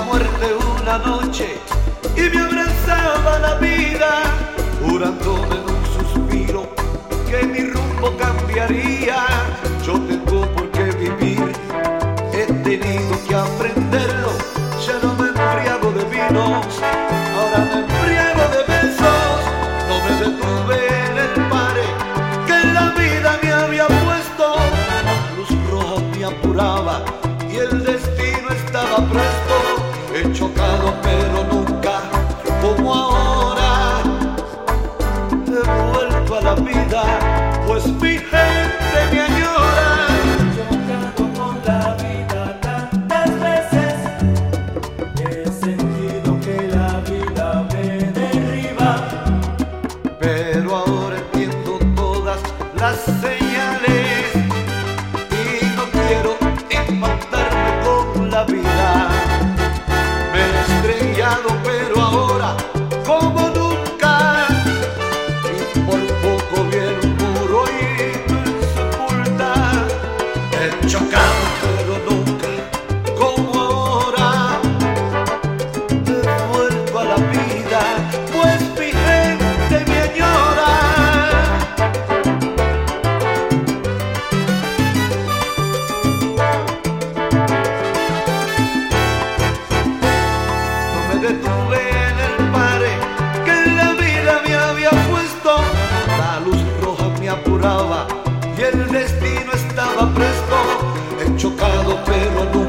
muerte una noche y me abrazaba la vida, jurándome en un suspiro que mi rumbo cambiaría. Yo tengo por qué vivir, he tenido que aprenderlo. Ya no me embriago de vinos, ahora me embriago de besos. No me detuve en el pare que la vida me había puesto. La luz roja me apuraba y el destino estaba presto. He chocado pero nunca como ahora. He vuelto a la vida, pues mi gente me añora. He chocado con la vida tantas veces, he sentido que la vida me derriba, Pero ahora entiendo todas las señales y no quiero impactarme con la vida. Me he estrellado pero ahora como nunca, y por poco viene un muro y me sepulta. He chocado pero nunca como ahora. He vuelto a la vida, pues mi gente me añora. No me detuve en el pare que la vida me había puesto. La luz roja me apuraba y el destino estaba presto. He chocado pero